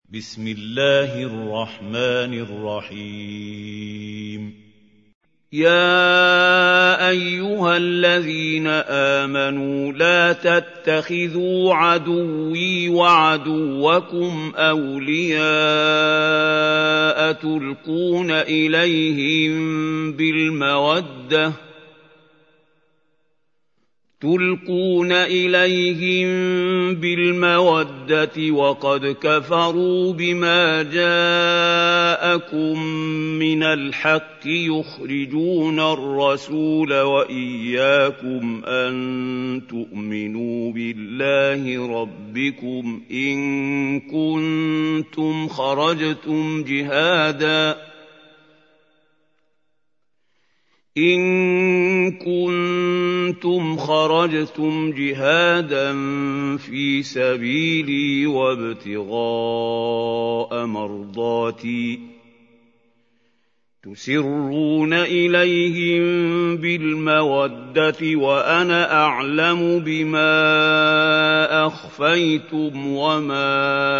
بسم الله الرحمن الرحيم يا أيها الذين آمنوا لا تتخذوا عدوي وعدوكم أولياء تلقون إليهم بالمودة وقد كفروا بما جاءكم من الحق يخرجون الرسول وإياكم أن تؤمنوا بالله ربكم إن كنتم خرجتم جهادا في سبيلي وابتغاء مرضاتي تسرون إليهم بالمودة وأنا أعلم بما أخفيتم وما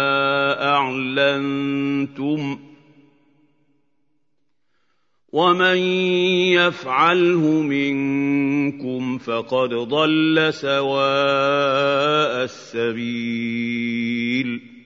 أعلنتم ومن يفعله منكم فقد ضل سواء السبيل